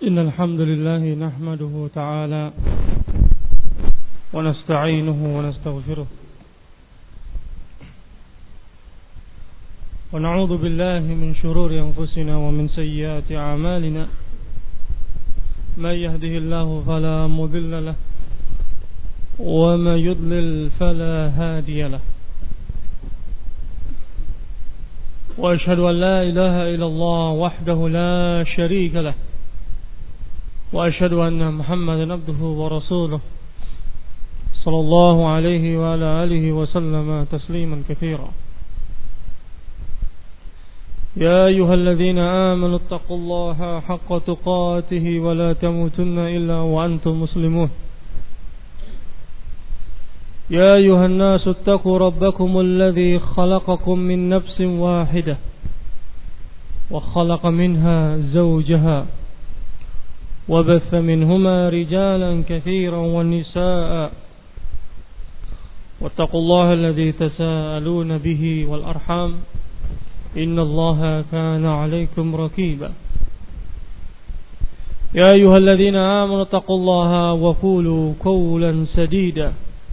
إن الحمد لله نحمده تعالى ونستعينه ونستغفره ونعوذ بالله من شرور أنفسنا ومن سيئات أعمالنا من يهده الله فلا مضل له ومن يضلل فلا هادي له وأشهد أن لا إله إلا الله وحده لا شريك له وأشهد أن محمدا عبده ورسوله صلى الله عليه وعلى آله وسلم تسليما كثيرا يا أيها الذين آمنوا اتقوا الله حق تقاته ولا تموتن إلا وأنتم مسلمون يا أيها الناس اتقوا ربكم الذي خلقكم من نفس واحدة وخلق منها زوجها وبث منهما رجالا كثيرا والنساء واتقوا الله الذي تساءلون به والأرحام إن الله كان عليكم رقيبا يا أيها الذين آمنوا اتقوا الله وقولوا قولا سديدا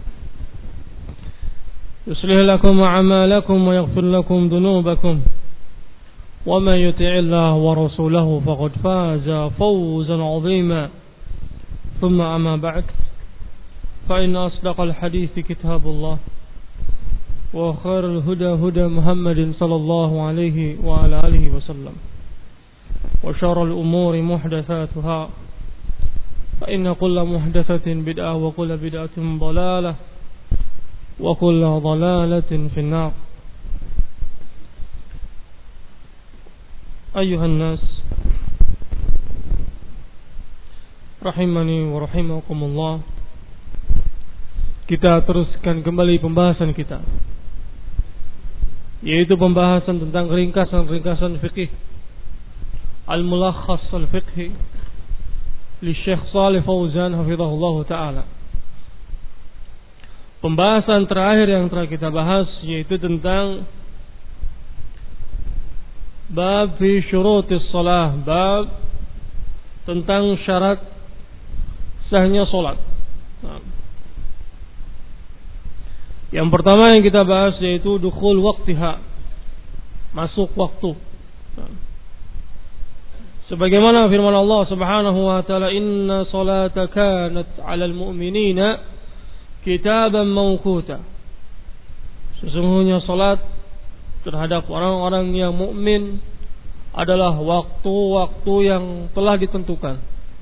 يصلح لكم أعمالكم ويغفر لكم ذنوبكم ومن يطع الله ورسوله فقد فاز فوزا عظيما ثم أما بعد فإن أصدق الحديث كتاب الله وخير الهدى هدى محمد صلى الله عليه وعلى آله وسلم وشر الأمور محدثاتها فإن كل محدثة بدعة وكل بدعة ضلالة وكل ضلالة في النار أيها الناس rahimani wa rahimakumullah. Kita teruskan kembali pembahasan kita, yaitu pembahasan tentang ringkasan-ringkasan fikih, al-mulakhas al-fiqhi li Syekh Shalih Fauzan hafizahullah ta'ala. Pembahasan terakhir yang telah kita bahas yaitu tentang bab fi syurutis shalah, bab tentang syarat sahnya salat. Yang pertama yang kita bahas yaitu dukhul waqtiha, masuk waktu. Sebagaimana firman Allah Subhanahu wa taala, inna salata kanat 'alal mu'minina kitaban mawquta. Sesungguhnya salat terhadap orang-orang yang mukmin adalah waktu-waktu yang telah ditentukan.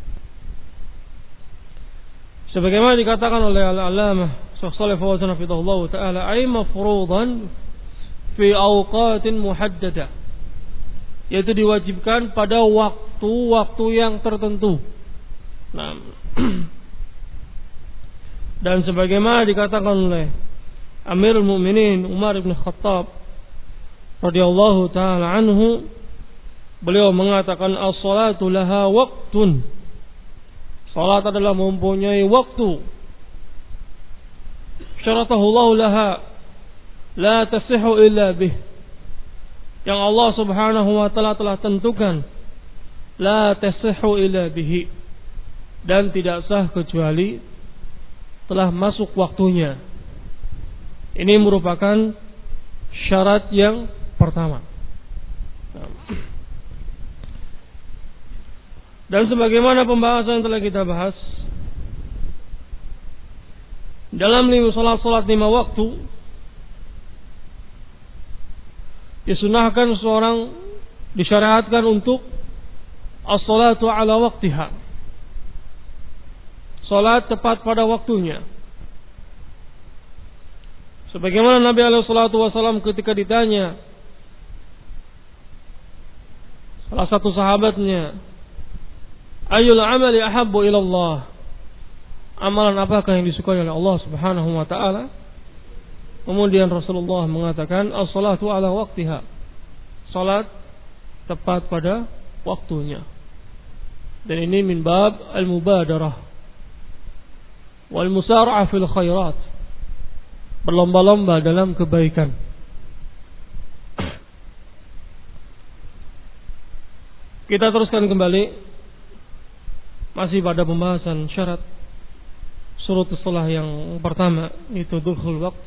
Sebagaimana dikatakan oleh al-Allamah Syekh Shalih Fauzan hafizahullah taala, ay mafruḍan fi awqatin muhaddadah, yaitu diwajibkan pada waktu-waktu yang tertentu. Nah, dan sebagaimana dikatakan oleh Amirul Mukminin Umar bin Khattab radhiyallahu taala anhu, beliau mengatakan as-salatu laha waqtun. Salat adalah mempunyai waktu. Syaratahu Allah laha la tasihhu illa bih. Yang Allah Subhanahu wa taala telah tentukan la tasihhu illa bihi, dan tidak sah kecuali telah masuk waktunya. Ini merupakan syarat yang pertama. Dan sebagaimana pembahasan yang telah kita bahas, dalam salat 5 waktu disunahkan seorang disyariatkan untuk as-salatu ala waqtiha, salat tepat pada waktunya. Sebagaimana Nabi alaihi salatu wasallam ketika ditanya salah satu sahabatnya, ayyul amali ahabbu ila Allah, amalan apakah yang disukai oleh Allah Subhanahu wa taala? Kemudian Rasulullah mengatakan as-salatu ala waqtiha, salat tepat pada waktunya. Dan ini min bab al-mubadarah wal musara'ah fil khairat, berlomba-lomba dalam kebaikan. Kita teruskan kembali masih pada pembahasan syarat surut salah yang pertama, itu dukhul waqt.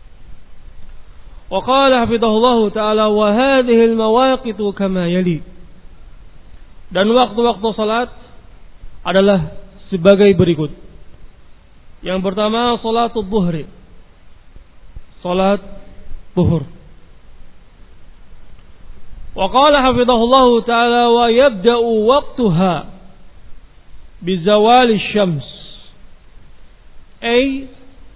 Wa qala hafidhahullahu ta'ala wa hadhihi al-mawaqitu kama yali. Dan waktu-waktu salat adalah sebagai berikut. Yang pertama salatul zuhri, salat zuhur. Wa qala hafidhahullahu ta'ala wa yabda'u waqtuha bi zawali syams, ay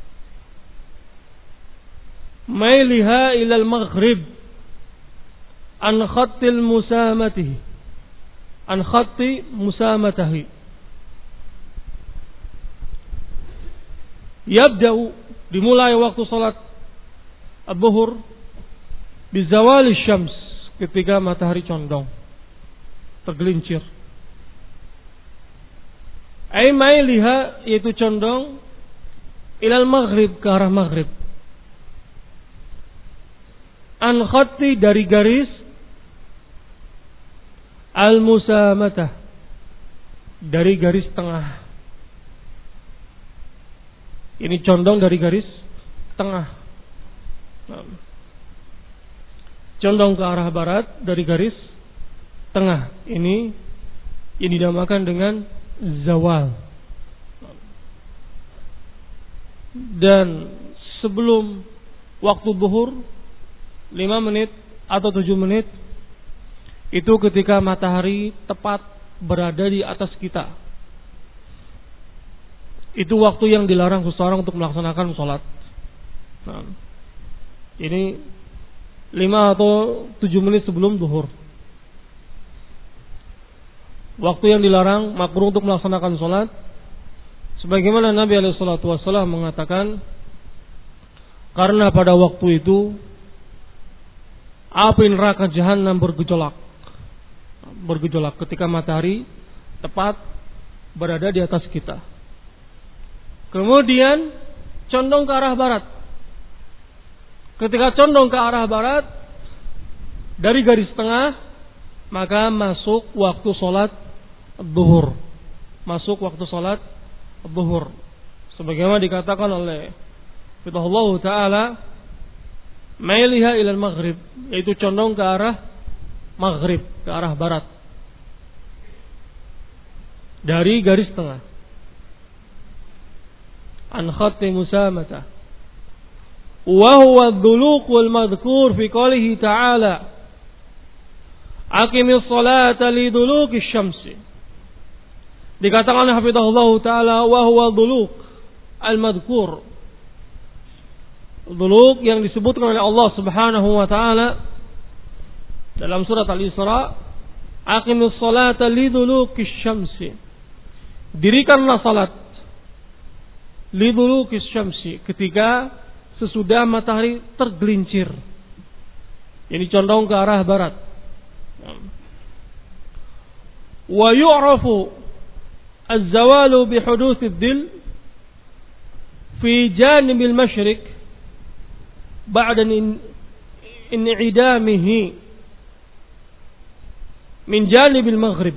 mailiha ila al-maghrib an khattil musamatihi, an khatti musamatihi. Yabda'u, dimulai waktu salat az-zuhur bi zawali syams, ketika matahari condong, tergelincir. Ay mailiha, yaitu condong, ilal maghrib, ke arah maghrib. An khatti, dari garis, al musamatah, dari garis tengah. Ini condong dari garis tengah. Condong ke arah barat dari garis tengah. Ini yang dinamakan dengan zawal. Dan sebelum waktu zuhur 5 menit atau 7 menit, itu ketika matahari tepat berada di atas kita. Itu waktu yang dilarang seseorang untuk melaksanakan sholat. Nah, ini 5 atau 7 menit sebelum zuhur. Waktu yang dilarang, makruh untuk melaksanakan sholat. Sebagaimana Nabi SAW mengatakan, karena pada waktu itu api neraka jahanam bergejolak ketika matahari tepat berada di atas kita. Kemudian condong ke arah barat. Ketika condong ke arah barat dari garis tengah, maka masuk waktu sholat zuhur. Masuk waktu sholat zuhur. Sebagaimana dikatakan oleh Allah Ta'ala, mailiha ilal maghrib, yaitu condong ke arah maghrib, ke arah barat, dari garis tengah. An khatti musamata. Wa huwa ad-duluq wal madhkur fi qoulihi ta'ala aqimis salata li duluki syamsi. Dikatakan oleh hafizahullah ta'ala wa huwa ad-duluq al-madhkur. Duluq yang disebutkan oleh Allah Subhanahu wa taala dalam surat Al-Isra, aqimis salata li duluki syamsi. Dirikanlah salat liduluki syamsi, ketika sesudah matahari tergelincir, ini condong ke arah barat. Wa yu'rafu az-zawalu bi huduthid dil fi janibil masyriq ba'da in'idamihi min janibil maghrib.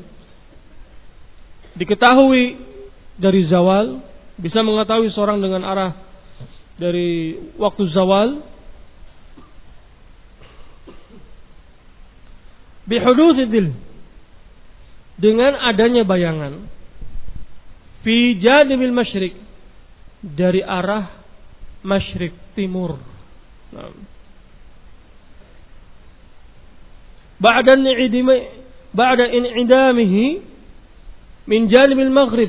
Diketahui dari zawal, bisa mengetahui seorang dengan arah dari waktu zawal bihudutsidil, dengan adanya bayangan fi janibil masyriq, dari arah masyriq, timur. Ba'da in'idamihi min janibil maghrib,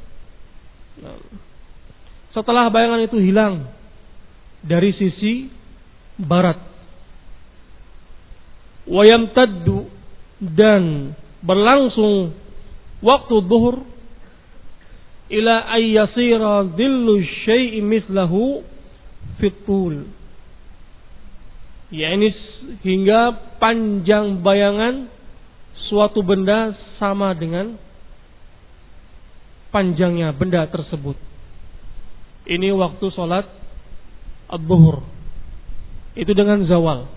setelah bayangan itu hilang dari sisi barat. Wa yamtaddu, dan berlangsung waktu zuhur ila ayyasira dhillu syai'i mithlahu fitul, yakni hingga panjang bayangan suatu benda sama dengan panjangnya benda tersebut. Ini waktu sholat az-zuhur. Itu dengan zawal.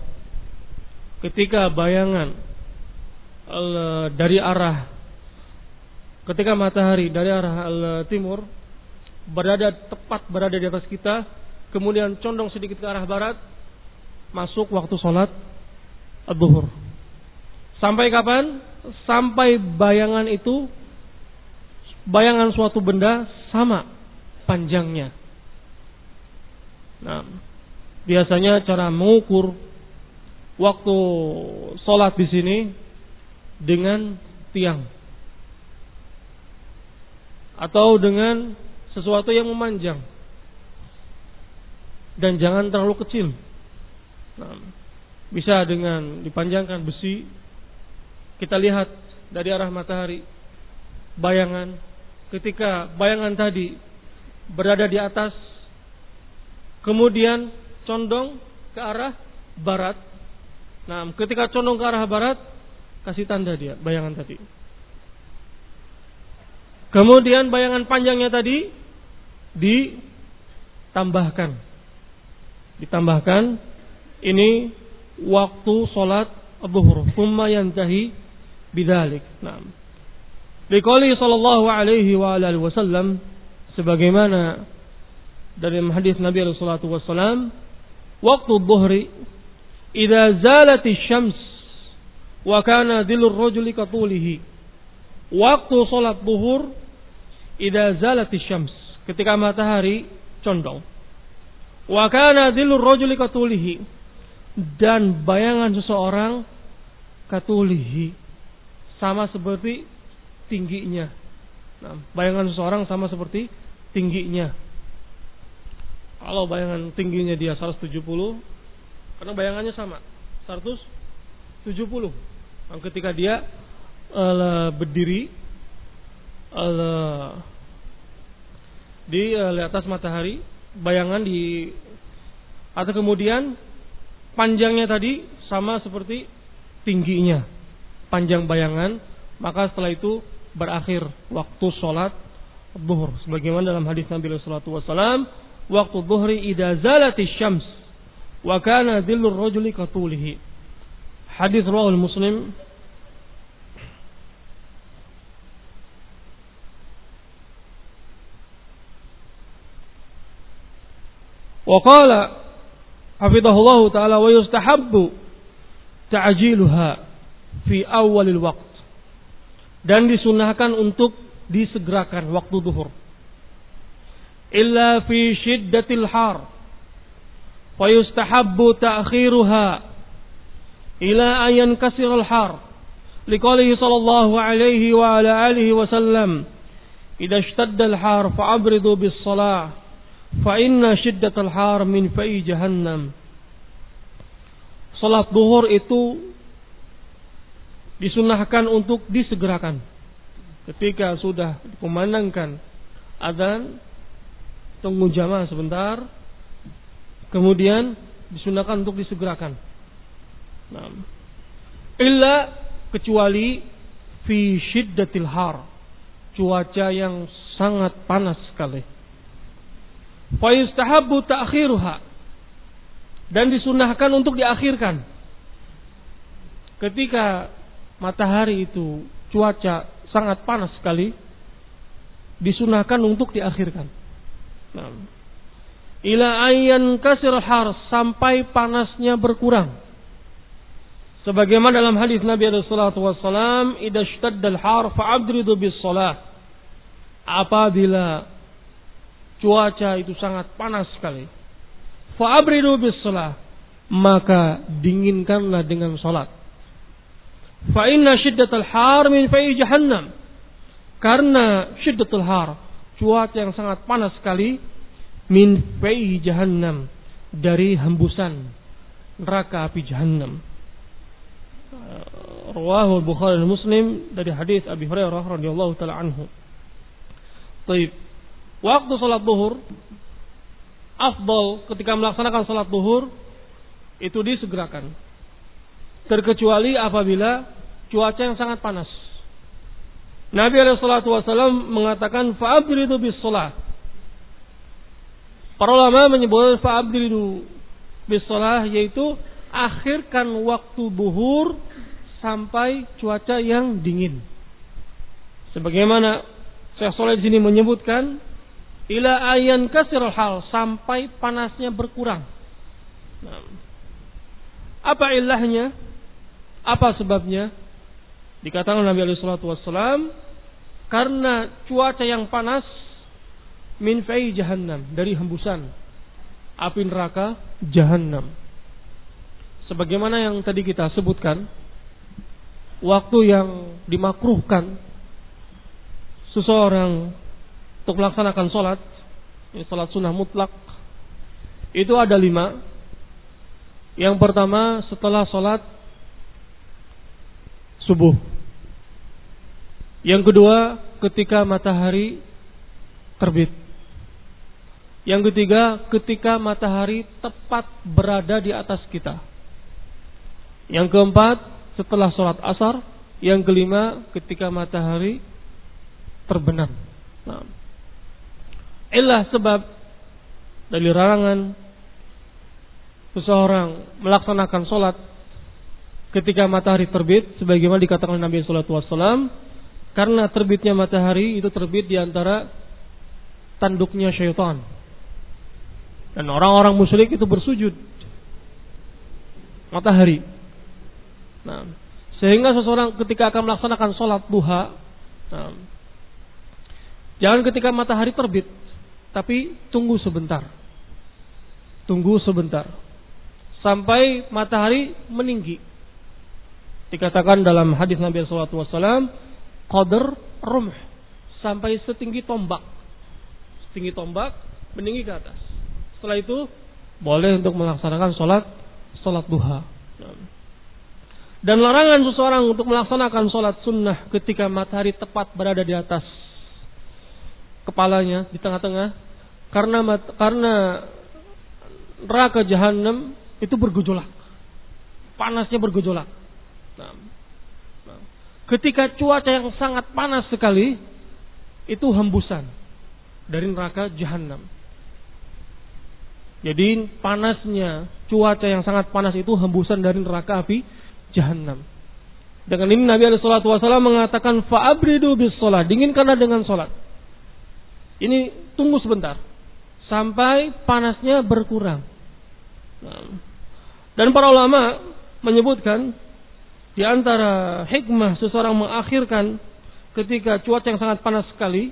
Ketika bayangan dari arah ketika matahari dari arah timur tepat berada di atas kita, kemudian condong sedikit ke arah barat, masuk waktu sholat zuhur. Sampai kapan? Sampai bayangan suatu benda sama panjangnya. Nah, biasanya cara mengukur waktu sholat di sini dengan tiang atau dengan sesuatu yang memanjang dan jangan terlalu kecil. Nah, bisa dengan dipanjangkan besi. Kita lihat dari arah matahari bayangan, ketika bayangan tadi berada di atas, kemudian condong ke arah barat. Nah, ketika condong ke arah barat, kasih tanda dia bayangan tadi. Kemudian bayangan panjangnya tadi ditambahkan. Ini waktu sholat zuhur. Tsumma yantahi bidzalik. Nah, liqouli sallallahu alaihi wa alihi wasallam, sebagaimana dari hadis Nabi sallallahu alaihi wasallam, waktu dhuhri idza zalati syams wa kana dhillur rajuli katulihi. Waktu salat zuhur idza zalati syams, ketika matahari condong. Wa kana dhillur rajuli katulihi, dan bayangan seseorang katulihi, sama seperti tingginya. Nah, bayangan seseorang sama seperti tingginya. Kalau bayangan tingginya dia 170, karena bayangannya sama 170. Nah, ketika dia berdiri di atas matahari, bayangan di atau kemudian panjangnya tadi sama seperti tingginya, panjang bayangan, maka setelah itu berakhir waktu sholat zuhur. Sebagaimana dalam hadis Nabi sallallahu alaihi wasallam, waktu zuhri idza zalati syams wa kana dhillur rajuli katulihi. Hadis riwayat Muslim. Wa qala hafidhahullah ta'ala wa yustahabbu ta'jiluha fi awalil waqt, dan disunahkan untuk disegerakan waktu zuhur. Illa fi shiddatil har fa yustahabbu ta'khiruha ila an yankasira al har, liqaulihi sallallahu alaihi wa ala alihi wa sallam, idza ishtadda al har fa'abridu bis shalah fa inna shiddatal har min fa'i jahannam. Salat zuhur itu disunahkan untuk disegerakan. Ketika sudah dikumandangkan adzan, tunggu jamaah sebentar, kemudian disunahkan untuk disegerakan. Nah, illa kecuali fi shiddatil har, cuaca yang sangat panas sekali. Fa yustahabbu ta'khiruha, dan disunahkan untuk diakhirkan. Ketika matahari itu cuaca sangat panas sekali, disunahkan untuk diakhirkan. Nah, ila ayyan kasir har, sampai panasnya berkurang. Sebagaimana dalam hadis Nabi sallallahu alaihi wasallam, idza ishtaddal har fa'abridu bis shalah. Apabila cuaca itu sangat panas sekali, fa'abridu bis shalah, maka dinginkanlah dengan salat. Fa inna shiddatal har min fa'i jahannam, karena shiddatul har, cuaca yang sangat panas sekali, min fa'i jahannam, dari hembusan neraka api jahannam. Rawahu Bukhari dan Muslim dari hadis Abi Hurairah radhiyallahu taala anhu. Baik. Waktu salat zuhur afdal, ketika melaksanakan salat zuhur itu disegerakan, terkecuali apabila cuaca yang sangat panas. Nabi sallallahu alaihi wasallam mengatakan fa'abridu bis shalah. Para ulama menyebut fa'abridu bis shalah, yaitu akhirkan waktu zuhur sampai cuaca yang dingin. Sebagaimana Syekh Shalih di sini menyebutkan ila ayan kasirul hal, sampai panasnya berkurang. Nah, apa ilahnya? Apa sebabnya? Dikatakan Nabi alaihi salatu wassalam, karena cuaca yang panas min fai jahannam, dari hembusan api neraka jahannam. Sebagaimana yang tadi kita sebutkan, waktu yang dimakruhkan seseorang untuk melaksanakan sholat sunnah mutlak, itu ada 5. Yang pertama setelah sholat subuh. Yang kedua ketika matahari terbit. Yang ketiga ketika matahari tepat berada di atas kita. Yang keempat setelah sholat asar. Yang kelima ketika matahari terbenam. Nah, ilah sebab dari larangan seseorang melaksanakan sholat ketika matahari terbit, sebagaimana dikatakan Nabi sallallahu alaihi wasallam, karena terbitnya matahari itu terbit di antara tanduknya syaitan, dan orang-orang musyrik itu bersujud matahari. Nah, sehingga seseorang ketika akan melaksanakan sholat duha, nah, jangan ketika matahari terbit, tapi tunggu sebentar. Tunggu sebentar sampai matahari meninggi. Dikatakan dalam hadis Nabi sallallahu alaihi wasallam, qadar rumh, sampai setinggi tombak. Setinggi tombak meninggi ke atas. Setelah itu boleh untuk melaksanakan salat duha. Dan larangan seseorang untuk melaksanakan salat sunnah ketika matahari tepat berada di atas kepalanya, di tengah-tengah, karena neraka jahanam itu bergejolak, panasnya bergejolak. Nah, ketika cuaca yang sangat panas sekali, itu hembusan dari neraka jahanam. Jadi panasnya cuaca yang sangat panas itu hembusan dari neraka api jahanam. Dengan ini Nabi alaihi salatu wasallam mengatakan fa'abridu bis shalah, dinginkanlah dengan salat. Ini tunggu sebentar sampai panasnya berkurang. Dan para ulama menyebutkan di antara hikmah seseorang mengakhirkan ketika cuaca yang sangat panas sekali,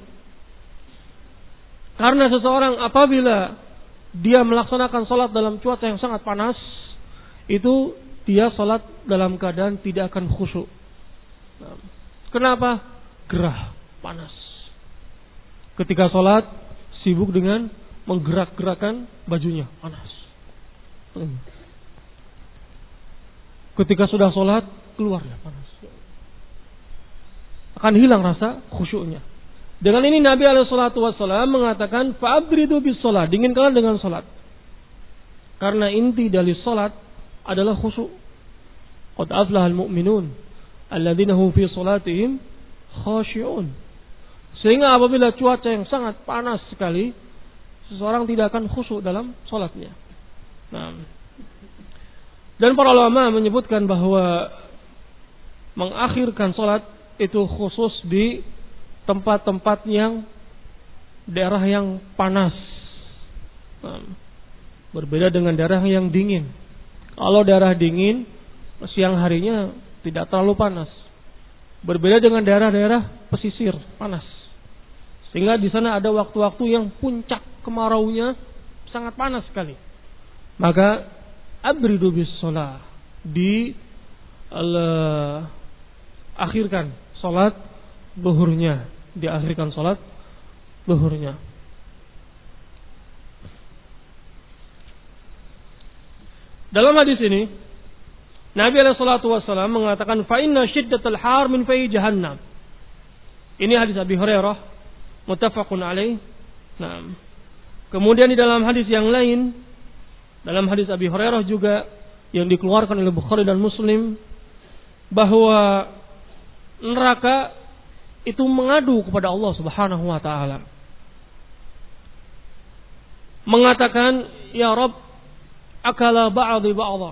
karena seseorang apabila dia melaksanakan salat dalam cuaca yang sangat panas, itu dia salat dalam keadaan tidak akan khusyuk. Kenapa? Gerah, panas. Ketika sholat sibuk dengan menggerak-gerakkan bajunya, panas. Ketika sudah sholat keluarnya panas. Akan hilang rasa khusyuknya. Dengan ini Nabi SAW mengatakan fa'abridu bis sholat, dinginkanlah dengan sholat. Karena inti dari sholat adalah khusyuk. Qad aflahal mu'minun alladzina hum fi sholatihim khashi'un. Sehingga apabila cuaca yang sangat panas sekali, seseorang tidak akan khusyuk dalam sholatnya. Nah, dan para ulama menyebutkan bahwa mengakhirkan sholat itu khusus di tempat-tempat yang daerah yang panas. Nah, berbeda dengan daerah yang dingin. Kalau daerah dingin, siang harinya tidak terlalu panas. Berbeda dengan daerah-daerah pesisir, panas. Sehingga di sana ada waktu-waktu yang puncak kemaraunya sangat panas sekali. Maka abridu bis shalah, akhirkan salat zuhurnya, diakhirkan salat zuhurnya. Dalam hadis ini Nabi SAW mengatakan fa inna syiddatal har min fai jahannam. Ini hadis Abi Hurairah muttafaqun alaih. Nah, kemudian di dalam hadis yang lain, dalam hadis Abi Hurairah juga yang dikeluarkan oleh Bukhari dan Muslim, bahwa neraka itu mengadu kepada Allah Subhanahu wa taala. Mengatakan, "Ya Rabb, akala ba'dhi ba'dha."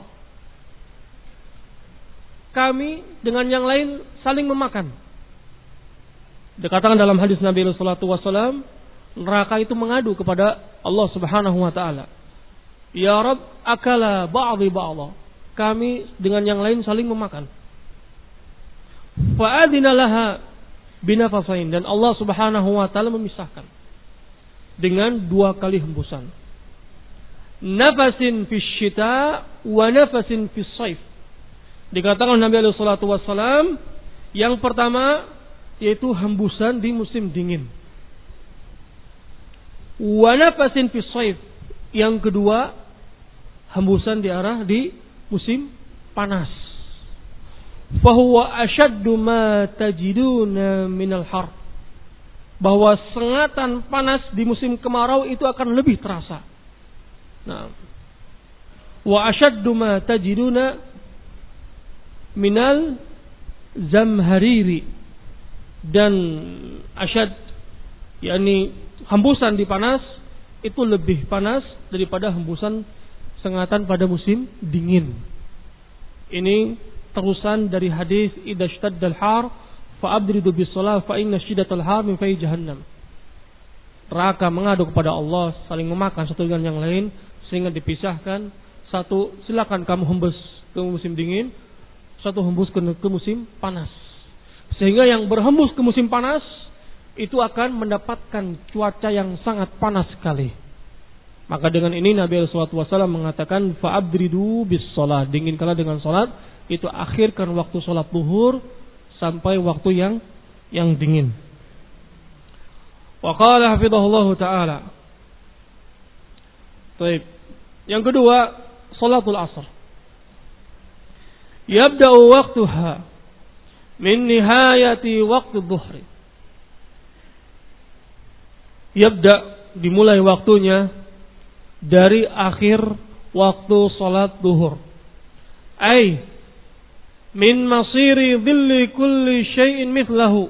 Kami dengan yang lain saling memakan. Dikatakan dalam hadis Nabi sallallahu alaihi wasallam, neraka itu mengadu kepada Allah Subhanahu wa taala. Ya Rabb, akala ba'dhi ba'dha. Kami dengan yang lain saling memakan. Fa'adina laha binafasain, dan Allah Subhanahu wa taala memisahkan dengan 2 kali hembusan. Nafasin fis syita wa nafasin fis shaif. Dikatakan Nabi sallallahu alaihi wasallam, yang pertama yaitu hembusan di musim dingin. Wa nafasin fis shaif. Yang kedua hembusan di musim panas. Fahuwa ashaddu ma tajiduna minal har. Bahwa sengatan panas di musim kemarau itu akan lebih terasa. Nah, wa ashaddu ma tajiduna minal zamhariri, dan asyad yakni hembusan di panas itu lebih panas daripada hembusan sengatan pada musim dingin. Ini terusan dari hadis idza shtaddal har fa'abridu bis shalah fa inna shiddatal har min fayhi jahannam. Neraka mengadu kepada Allah, saling memakan satu dengan yang lain sehingga dipisahkan. Satu, silakan kamu hembus ke musim dingin, satu hembus ke musim panas. Sehingga yang berhembus ke musim panas itu akan mendapatkan cuaca yang sangat panas sekali. Maka dengan ini Nabi sallallahu alaihi wasallam mengatakan fa'abridu bis shalah, dinginkanlah dengan salat, itu akhirkan waktu salat zuhur sampai waktu yang dingin. Wa qala hafizahullah taala. Baik. Yang kedua, salatul asr. Yabda'u waqtuha min nihayati waqti dhuhri. Yabda', dimulai waktunya dari akhir waktu salat zuhur. Ai min masiri dhilli kulli syai'in mithlahu.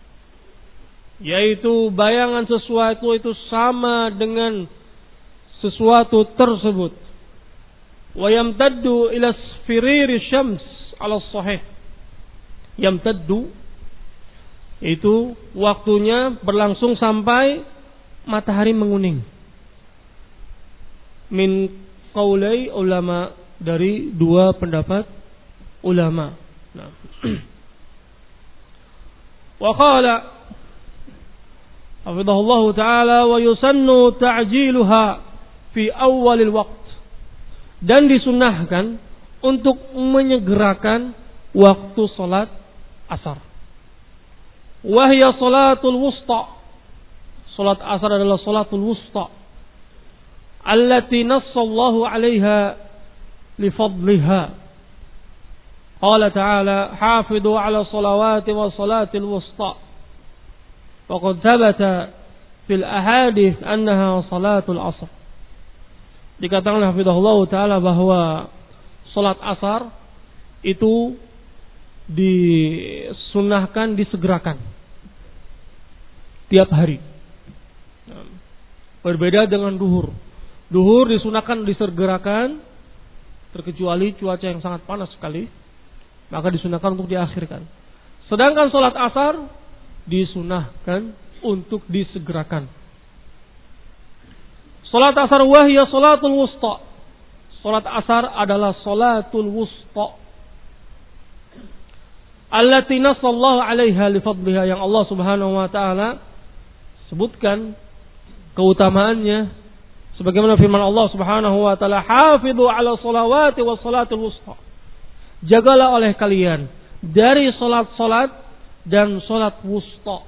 Yaitu bayangan sesuatu itu sama dengan sesuatu tersebut. Wa yamtaddu ila sfiriri syams ala sahih. Yamtaddu itu waktunya berlangsung sampai matahari menguning. Min qaulai ulama, dari 2 pendapat ulama. Nah. Wa qala hafizahullah taala wa yusannu ta'jiluha fi awalil waqt, dan disunnahkan untuk menyegerakan waktu salat asar. Wa hiya salatul wusta. Salat asar adalah salatul wusta allati nassallahu 'alaiha li fadliha. Qala ta'ala hafidu 'ala salawati wa salatil wusta. Faqad thabata fil ahadits annaha salatul asr. Dikatakan hafizahullah taala bahwa salat asar itu disunnahkan disegerakan tiap hari. Berbeda dengan duhur. Duhur disunahkan disegerakan terkecuali cuaca yang sangat panas sekali, maka disunahkan untuk diakhirkan. Sedangkan salat asar disunahkan untuk disegerakan. Salat asar wahya salatul wusta. Salat asar adalah salatul wusta allati nasallahu 'alaiha li fadliha, yang Allah Subhanahu wa taala sebutkan keutamaannya sebagaimana firman Allah Subhanahu wa taala, hafizu 'ala salawati was salatul wusta. Jagalah oleh kalian dari salat-salat dan salat wusta.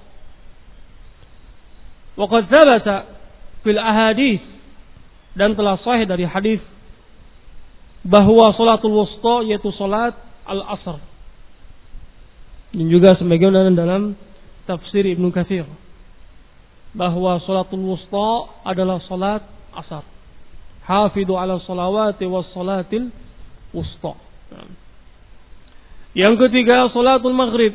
Wa qad thabata fil ahadits, dan telah sahih dari hadis bahwa salatul wusta yaitu salat al-asr. Dan juga sebagaimana dalam tafsir Ibnu Katsir bahwa salatul wusta adalah salat asar. Hafidu 'ala salawati was salatil wusta. Yang ketiga, salatul maghrib.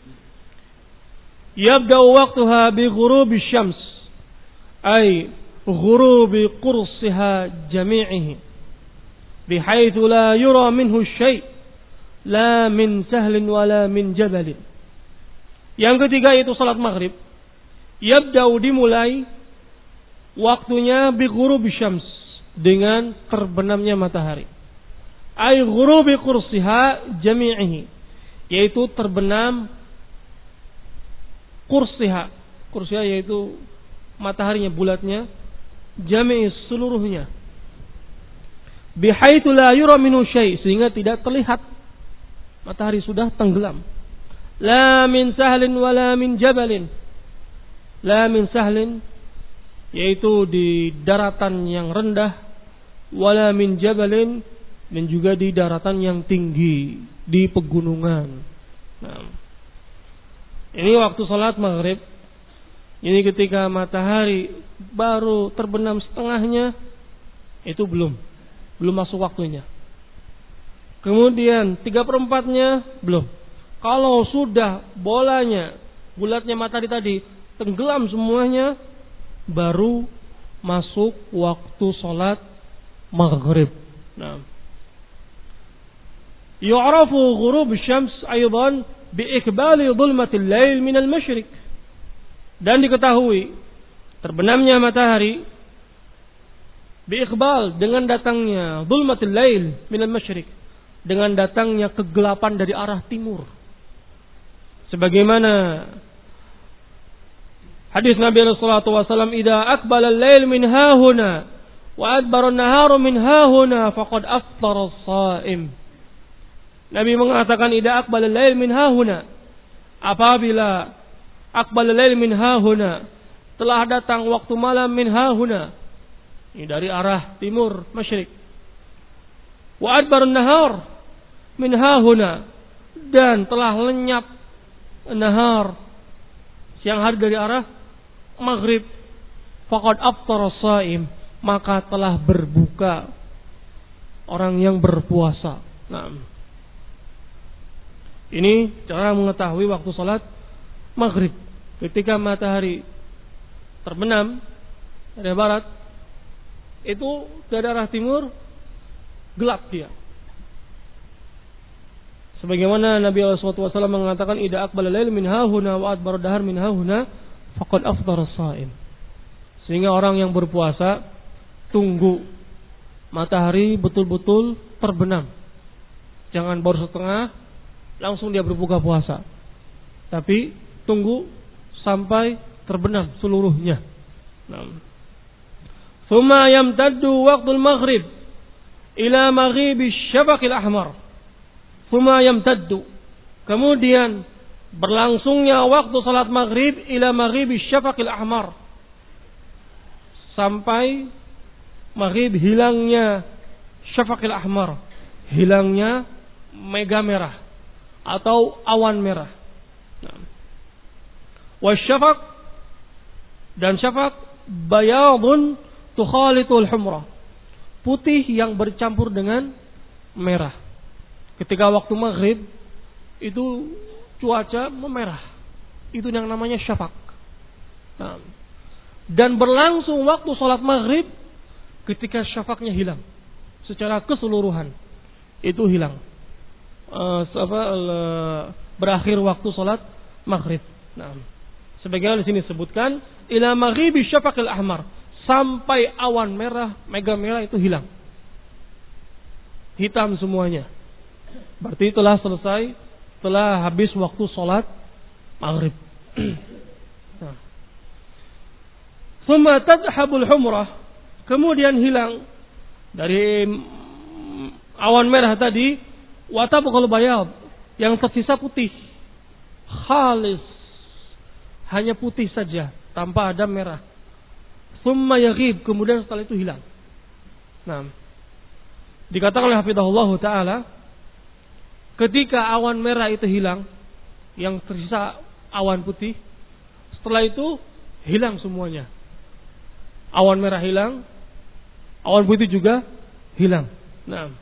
Yabda'u waqtaha bi ghurubi syams, ay ghurubi qursiha jami'ihi, bihaitsu la yura minhu syai', la min sahlin wala min jabalin. Yang ketiga yaitu salat maghrib. Yabda'u dimulai waktunya bi ghurubi syams, dengan terbenamnya matahari. Ay ghurubi qursiha jami'ihi, yaitu terbenam qursiha. Qursiha yaitu mataharinya, bulatnya, jami'i seluruhnya. Bihaitsu la yura minhu syai', sehingga tidak terlihat matahari sudah tenggelam. La min sahlin wala min jabalin. La min sahlin, yaitu di daratan yang rendah, wala min jabalin, dan juga di daratan yang tinggi, di pegunungan. Nah, ini waktu salat maghrib. Ini ketika matahari baru terbenam setengahnya, itu belum masuk waktunya. Kemudian 3/4-nya belum. Kalau sudah bolanya, bulatnya matahari tadi tenggelam semuanya, baru masuk waktu salat maghrib. Nah, yu'rafu ghurub syams aidan bi ikbali dhulmatil lail min al-masyriq. Dan diketahui terbenamnya matahari bi iqbal, dengan datangnya dhulmatil lail min al-masyriq, dengan datangnya kegelapan dari arah timur. Sebagaimana hadis Nabi sallallahu alaihi wasallam, "Idza aqbala al-lail min hahuna wa adbara an-naharu min hahuna faqad aftara as-sha'im." Nabi mengatakan, "Idza aqbala al-lail min hahuna." Apabila aqbala al-lail min hahuna, telah datang waktu malam min hahuna, ini dari arah timur masyrik. Wa adbara an-nahar min hahuna, dan telah lenyap nahar, siang hari, dari arah maghrib. Faqad aftara as-sha'im, maka telah berbuka orang yang berpuasa. Nah, ini cara mengetahui waktu salat maghrib. Ketika matahari terbenam dari barat, itu dari arah timur gelap dia. Sebagaimana Nabi SAW mengatakan, "Idza aqbala al-lail min hahuna wa adbara dahar min hahuna faqad aftara as-sha'im." Sehingga orang yang berpuasa tunggu matahari betul-betul terbenam. Jangan baru setengah langsung dia berbuka puasa. Tapi tunggu sampai terbenam seluruhnya. Tsumma yamtaddu waqtul maghrib ila maghibi syafaqil ahmar. Tsumma yamtaddu, kemudian berlangsungnya waktu salat maghrib ila maghibi syafaqil ahmar, sampai maghrib hilangnya syafaqil ahmar, hilangnya mega merah atau awan merah. Wasyafaq, dan syafaq bayadun tukhalitul humrah, putih yang bercampur dengan merah. Ketika waktu maghrib itu cuaca memerah, itu yang namanya syafaq. Nah, dan berlangsung waktu salat maghrib ketika syafaqnya hilang secara keseluruhan, itu hilang. Berakhir waktu salat maghrib. Nah, sebagaimana di sini disebutkan, ila maghibi syafaqil ahmar, sampai awan merah, mega merah itu hilang, hitam semuanya. Berarti telah selesai, telah habis waktu salat maghrib. Nah, thumma tadhhabul humrah, kemudian hilang dari awan merah tadi, wa tabqal bayad, yang tersisa putih, khalis, hanya putih saja tanpa ada merah. Thumma yaghib, kemudian setelah itu hilang. Nah, dikatakan oleh hafizahullah taala, ketika awan merah itu hilang, yang tersisa awan putih, setelah itu hilang semuanya. Awan merah hilang, awan putih juga hilang. Nah,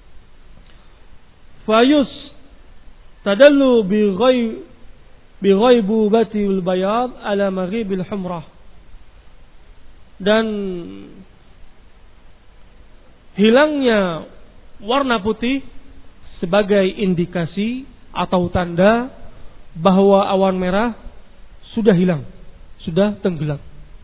fayus tadallu bi ghaibubatil bayad ala maghibil humrah, dan hilangnya warna putih sebagai indikasi atau tanda bahwa awan merah sudah hilang, sudah tenggelam.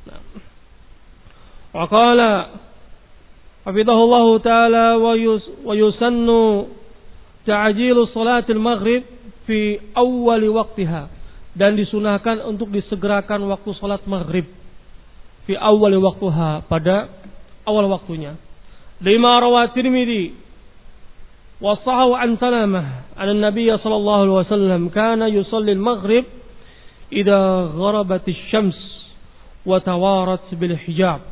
Wa qala hafidhahullahu taala wa yusannu ta'jilu salatil maghrib fi awwali waqtiha, dan disunahkan untuk disegerakan waktu salat maghrib fi awwali waqtiha, pada awal waktunya. Lima rawat Tirmidzi wa sahahu an Salamah an Nabi sallallahu alaihi wasallam kana yusalli al-maghrib idza gharabat asy-syams wa tawarat bil hijab.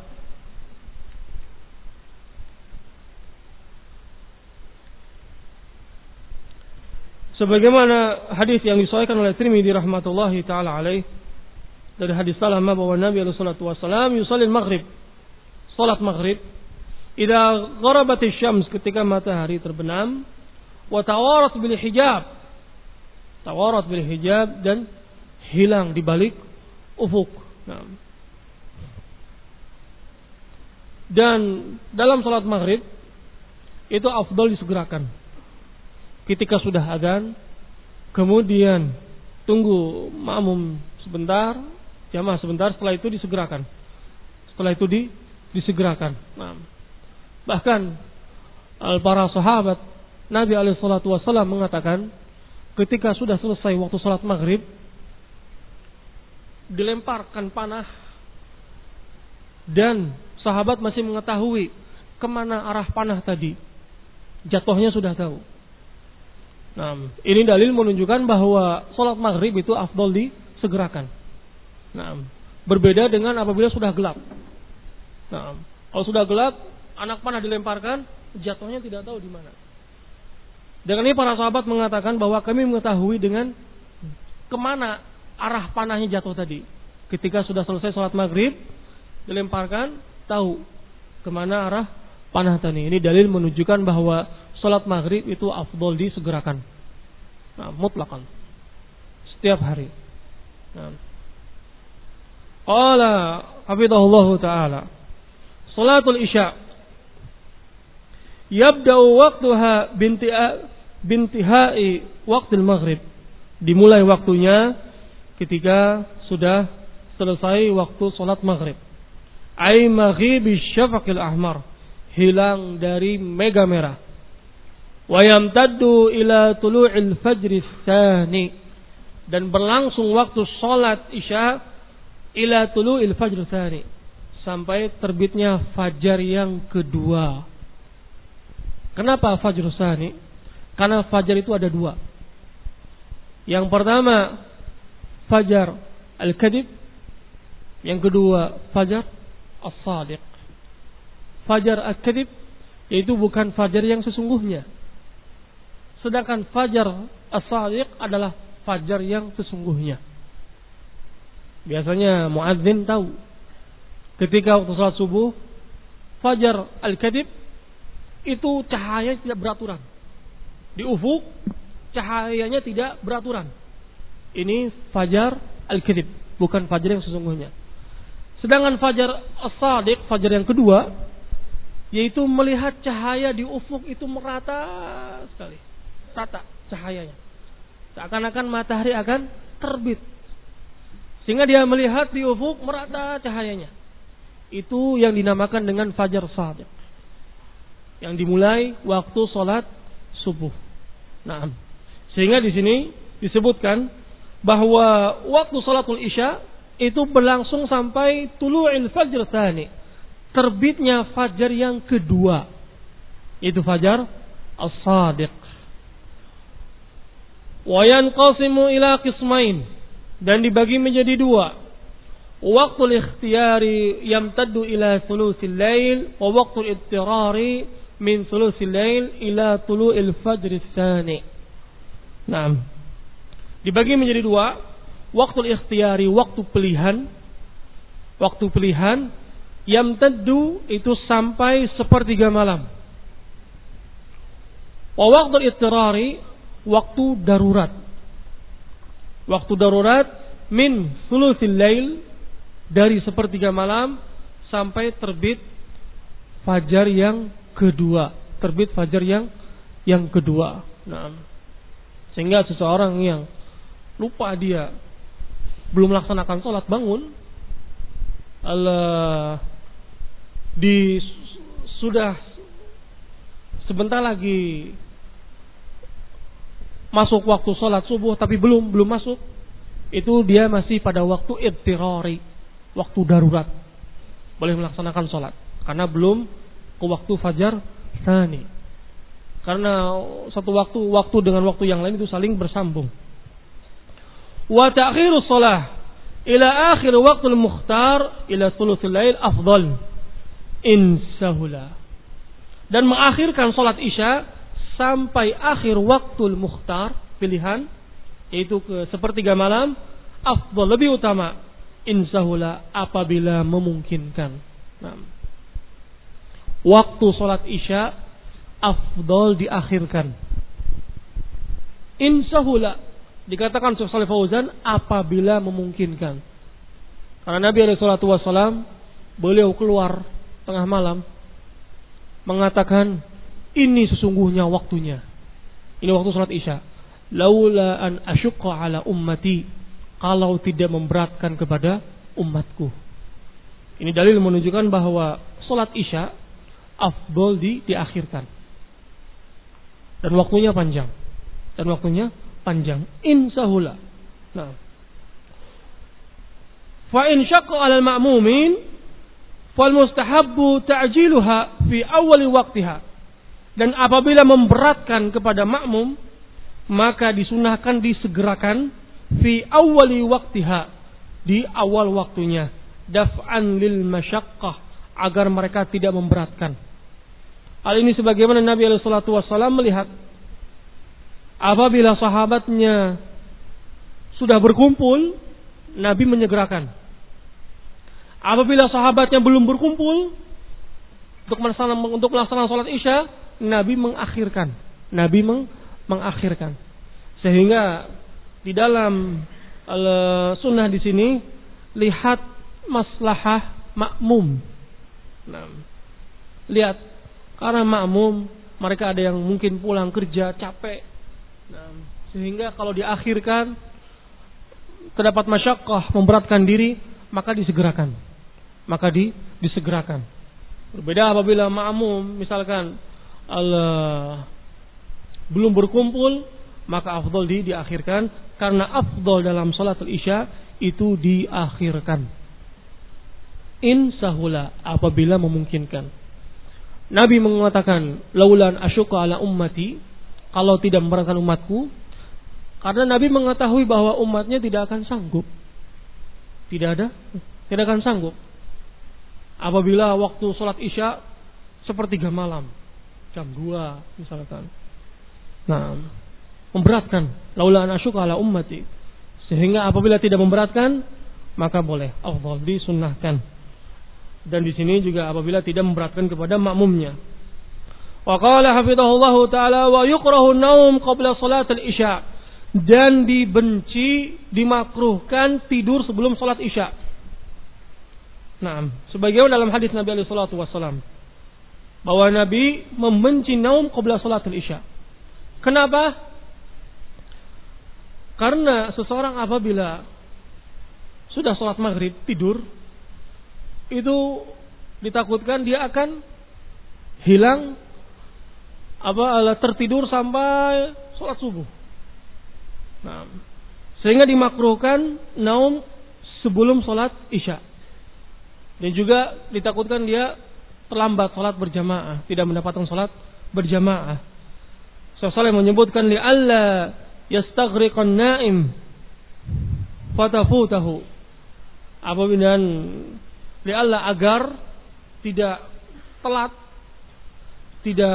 Sebagaimana hadis yang disahihkan oleh Tirmidzi rahmatullahi taala alaih, dari hadis Salamah bahwa Nabi alaihi salatu wasallam yusalli al-maghrib, salat maghrib, idza gharabat asy-syams, ketika matahari terbenam, wa tawarat bil hijab, tawarat bil hijab, dan hilang di balik ufuk. Nah. Dan dalam salat maghrib itu afdal disegerakan. Ketika sudah adzan, kemudian tunggu makmum sebentar, jamaah sebentar, setelah itu disegerakan. Setelah itu disegerakan. Nah. Bahkan para sahabat Nabi alaihi salatu wasallam mengatakan, ketika sudah selesai waktu salat maghrib, dilemparkan panah, dan sahabat masih mengetahui kemana arah panah tadi. Jatuhnya sudah tahu. Nah, ini dalil menunjukkan bahwa salat maghrib itu afdal disegerakan. Nah, berbeda dengan apabila sudah gelap. Nah, kalau sudah gelap, anak panah dilemparkan, jatuhnya tidak tahu di mana. Dengan ini para sahabat mengatakan bahwa kami mengetahui dengan kemana arah panahnya jatuh tadi. Ketika sudah selesai salat maghrib, dilemparkan, tahu kemana arah panah tadi. Ini dalil menunjukkan bahwa salat maghrib itu afdal disegerakan. Nah, mutlakan. Setiap hari. Nah. Qala hafidhahullahu ta'ala, salatul isya yabda'u waqtuha bintihai waqtil maghrib. Dimulai waktunya ketika sudah selesai waktu salat maghrib. Ai maghibi syafaqil ahmar, hilang dari mega merah. Wa yamtaddu ila tulu'il fajr tsani, dan berlangsung waktu salat isya ila tulu'il fajr tsani, sampai terbitnya fajar yang kedua. Kenapa fajr tsani? Karena fajar itu ada dua. Yang pertama fajar al-kadhib, yang kedua fajar as-sadiq. Fajar al-kadhib yaitu bukan fajar yang sesungguhnya. Sedangkan fajar as-sadiq adalah fajar yang sesungguhnya. Biasanya muadzin tahu ketika waktu salat subuh, fajar al-kadhib itu cahaya tidak beraturan. Di ufuk cahayanya tidak beraturan. Ini fajar al-kadhib, bukan fajar yang sesungguhnya. Sedangkan fajar as-sadiq, fajar yang kedua, yaitu melihat cahaya di ufuk itu merata sekali. Rata cahayanya. Seakan-akan matahari akan terbit. Sehingga dia melihat di ufuk merata cahayanya. Itu yang dinamakan dengan fajar sadiq, yang dimulai waktu salat subuh. Nah, sehingga di sini disebutkan bahwa waktu salatul isya itu berlangsung sampai tulu'il fajr tsani, terbitnya fajar yang kedua, itu fajar as-sadiq. Wa yanqasimu ila qismain, dan dibagi menjadi dua. Waqtul ikhtiyari yamtaddu ila thuluthil lail, wa waqtul ittirari min thuluthil lail ila tulu'il fajr tsani. Naam. Dibagi menjadi dua. Waqtul ikhtiyari, waktu pilihan. Waktu pilihan yamtaddu itu sampai sepertiga malam. Wa waqtul ittirari, waktu darurat. Waktu darurat min thuluthil lail, dari sepertiga malam sampai terbit fajar yang kedua, terbit fajar yang kedua. Nah, sehingga seseorang yang lupa dia, belum melaksanakan sholat, bangun, sudah sebentar lagi masuk waktu sholat subuh tapi belum masuk, itu dia masih pada waktu idtirari, waktu darurat, boleh melaksanakan sholat karena belum ke waktu fajar tsani. Karena satu waktu dengan waktu yang lain itu saling bersambung. Wa ta'khirus shalah ila akhir waqtul mukhtar ila thuluthil lail afdal in sahula. Dan mengakhirkan salat Isya sampai akhir waktul mukhtar, pilihan, yaitu ke sepertiga malam, afdal, lebih utama, in sahula, apabila memungkinkan. Nah, waktu salat Isya afdal diakhirkan. In sahula, dikatakan Syekh Shalih Fauzan, apabila memungkinkan. Karena Nabi SAW, beliau keluar tengah malam mengatakan, ini sesungguhnya waktunya. Ini waktu salat Isya. Laula an asyqa ala ummati, kalau tidak memberatkan kepada umatku. Ini dalil menunjukkan bahwa salat Isya afdal diakhirkan. Dan waktunya panjang. Insahula. Nah. Fa in syaqqa 'alal ma'mumin fal mustahabbu ta'jiluha fi awwal waqtiha. Dan apabila memberatkan kepada makmum, maka disunahkan disegerakan fi awwal waqtiha, di awal waktunya, daf'an lil masyaqqah, agar mereka tidak memberatkan. Hal ini sebagaimana Nabi SAW melihat apabila sahabatnya sudah berkumpul, Nabi menyegerakan. Apabila sahabatnya belum berkumpul untuk melaksanakan salat Isya, Nabi mengakhirkan. Sehingga di dalam sunnah di sini lihat maslahah makmum. Nah, lihat, karena makmum mereka ada yang mungkin pulang kerja capek. Nah, sehingga kalau diakhirkan terdapat masyaqqah, memberatkan diri, maka disegerakan. Berbeda apabila makmum misalkan belum berkumpul, maka afdal diakhirkan, karena afdal dalam salatul Isya itu diakhirkan. In sahula, apabila memungkinkan. Nabi mengatakan, laulan asyqa ala ummati, kalau tidak memberatkan umatku, karena Nabi mengetahui bahwa umatnya tidak akan sanggup. Tidak akan sanggup. Apabila waktu salat Isya sepertiga malam, jam 2 misalkan. Nah, memberatkan, laula an asyqa ala ummati. Sehingga apabila tidak memberatkan, maka boleh, afdal, disunnahkan. Dan di sini juga apabila tidak memberatkan kepada makmumnya. Wa qala hafizahullahu taala wa yukrahu naum qabla salatil Isya. Dan dibenci, dimakruhkan tidur sebelum salat Isya. Nah, sebagaimana dalam hadis Nabi alaihi salatu wasallam, bahwa Nabi membenci naum qabla salatil Isya. Kenapa? Karena seseorang apabila sudah salat maghrib tidur, itu ditakutkan dia akan hilang tertidur sampai salat subuh. Nah, sehingga dimakruhkan naum sebelum salat Isya. Dan juga ditakutkan dia terlambat salat berjamaah, tidak mendapatkan salat berjamaah. Rasulullah menyebutkan li'alla yastaghriqan na'im fatafutahu. Apabila li'alla, agar tidak telat, tidak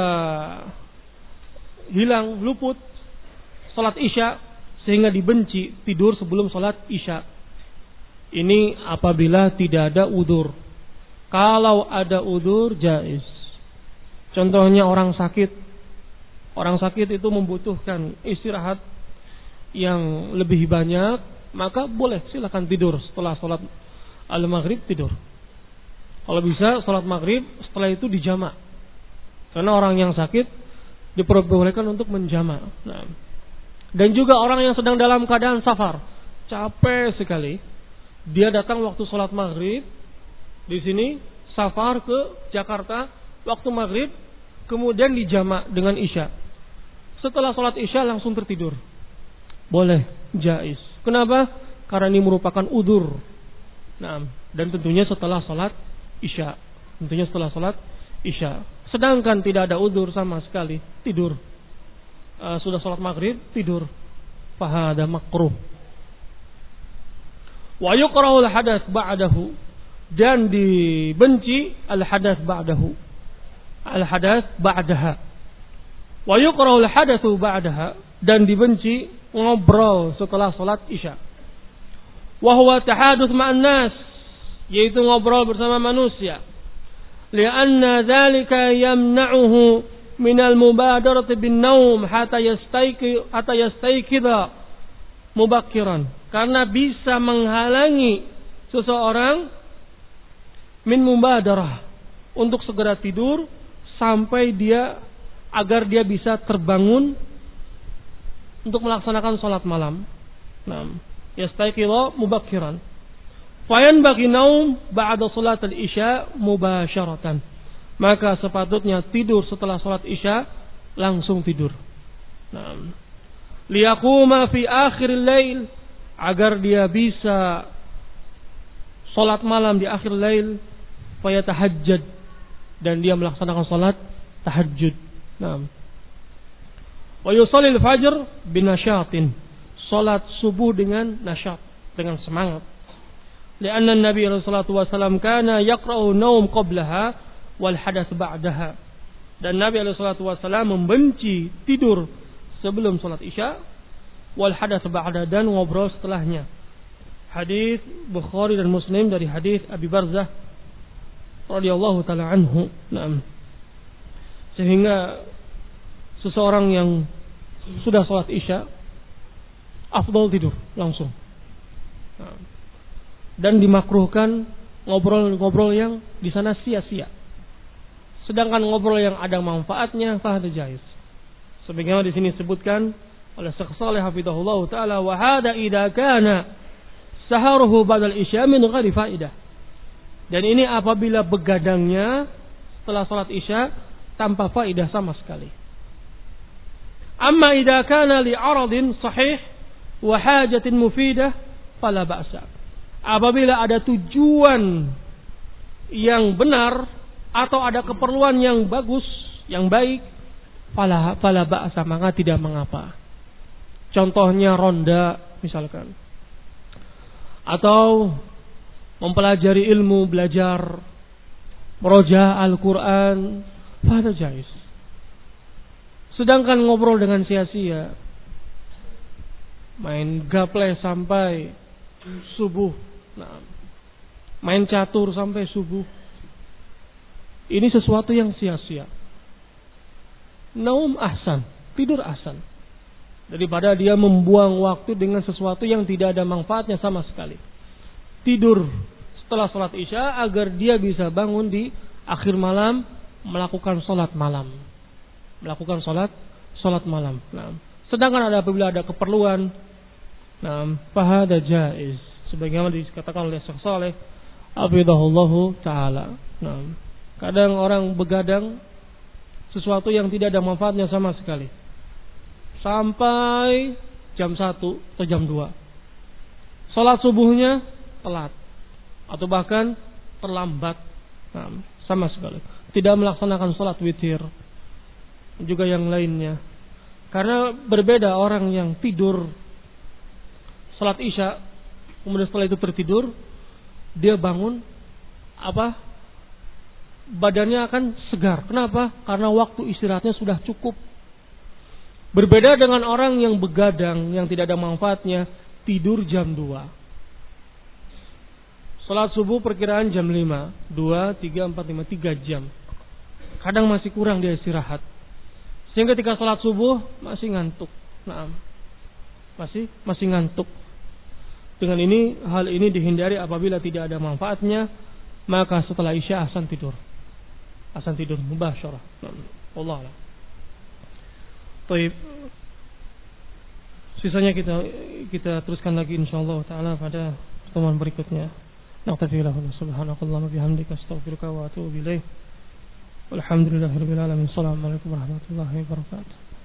hilang, luput salat Isya, sehingga dibenci tidur sebelum salat Isya. Ini apabila tidak ada udzur. Kalau ada udzur jaiz. Contohnya orang sakit. Orang sakit itu membutuhkan istirahat yang lebih banyak, maka boleh silakan tidur setelah salat al-maghrib, tidur. Kalau bisa salat maghrib setelah itu dijamak. Karena orang yang sakit diperbolehkan untuk menjamak. Nah, Dan juga orang yang sedang dalam keadaan safar, capek sekali. Dia datang waktu sholat maghrib di sini, safar ke Jakarta waktu maghrib, kemudian dijamak dengan isya. Setelah sholat isya langsung tertidur. Boleh, jaiz. Kenapa? Karena ini merupakan udzur. Nah, dan tentunya setelah sholat isya. Sedangkan tidak ada udzur sama sekali, tidur. Sudah sholat maghrib, tidur. Fahada makruh. Wa yukrahul hadath ba'dahu. Dan dibenci al-hadath ba'dahu. Al-hadath ba'daha. Wa yukrahul hadathu ba'daha. Dan dibenci ngobrol setelah sholat isya. Wa huwa tahaduts ma'an nas. Yaitu ngobrol bersama manusia. Lianna dzalika yamna'uhu minal mubadarati bin naum hatta yastayqidha mubakkiran. Karena bisa menghalangi seseorang min mubadarah untuk segera tidur sampai agar dia bisa terbangun untuk melaksanakan salat malam. Nah, yastayqidha mubakkiran. Fayanbaghi naum ba'da salat al-isya mubasyaratan. Maka sepatutnya tidur setelah salat isya langsung tidur. Nah, liyaquma fi akhiril lail, agar dia bisa salat malam di akhir lail, fayatahajjad, dan dia melaksanakan salat tahajud. Nah, wa yusalli al-fajr binasyatin, salat subuh dengan nasyat, dengan semangat. Lianna Nabi sallallahu alaihi wasallam kana yaqra'u naum qablaha wal hadath ba'daha. Dan Nabi sallallahu alaihi wasallam membenci tidur sebelum salat isya, wal hadath ba'da, dan ngobrol setelahnya. Hadis Bukhari dan Muslim dari hadis Abi Barzah radhiyallahu taala anhu. Naam. Sehingga seseorang yang sudah salat isya afdal tidur langsung. Nah, dan dimakruhkan ngobrol-ngobrol yang di sana sia-sia. Sedangkan ngobrol yang ada manfaatnya fahada jaiz. Sebagaimana di sini disebutkan oleh Syekh Shalih hafizahullah taala, wa hada idza kana saharuhu ba'dal isya min ghairi faidah. Dan ini apabila begadangnya setelah salat isya tanpa faidah sama sekali. Amma idza kana li 'aradin sahih wa hajatin mufidah fala ba'sa. Apabila ada tujuan yang benar atau ada keperluan yang bagus, yang baik, fala ba'sa, maka tidak mengapa. Contohnya ronda misalkan, atau mempelajari ilmu, belajar meroja Al-Quran, fala jaiz. Sedangkan ngobrol dengan sia-sia, main gaple sampai subuh, nah, main catur sampai subuh, ini sesuatu yang sia-sia. Naum ahsan, tidur ahsan, daripada dia membuang waktu dengan sesuatu yang tidak ada manfaatnya sama sekali. Tidur setelah salat isya agar dia bisa bangun di akhir malam melakukan salat malam. Nah, sedangkan apabila ada keperluan, nah, fahada jaiz. Sebagaimana dikatakan oleh Syekh Shalih hafizahullahu taala. Nah, kadang orang begadang sesuatu yang tidak ada manfaatnya sama sekali sampai jam 1 atau jam 2. Salat subuhnya telat atau bahkan terlambat. Nah, sama sekali tidak melaksanakan salat witir, juga yang lainnya. Karena berbeda orang yang tidur salat isya, kemudian setelah itu tertidur, dia bangun, badannya akan segar. Kenapa? Karena waktu istirahatnya sudah cukup. Berbeda dengan orang yang begadang, yang tidak ada manfaatnya, tidur jam 2. Salat subuh perkiraan jam 5, 2, 3, 4, 5, 3 jam. Kadang masih kurang dia istirahat. Sehingga ketika salat subuh masih ngantuk. Nah, masih ngantuk. Dengan hal ini dihindari apabila tidak ada manfaatnya, maka setelah isya ahsan tidur mubasyarah. Allah. Baik. Sisanya kita teruskan lagi insyaallah taala pada pertemuan berikutnya. Naqtafilahu subhanakallahumma bihamdika astaghfiruka wa atubu ilaik. Walhamdulillahirabbil alamin. Assalamualaikum warahmatullahi wabarakatuh.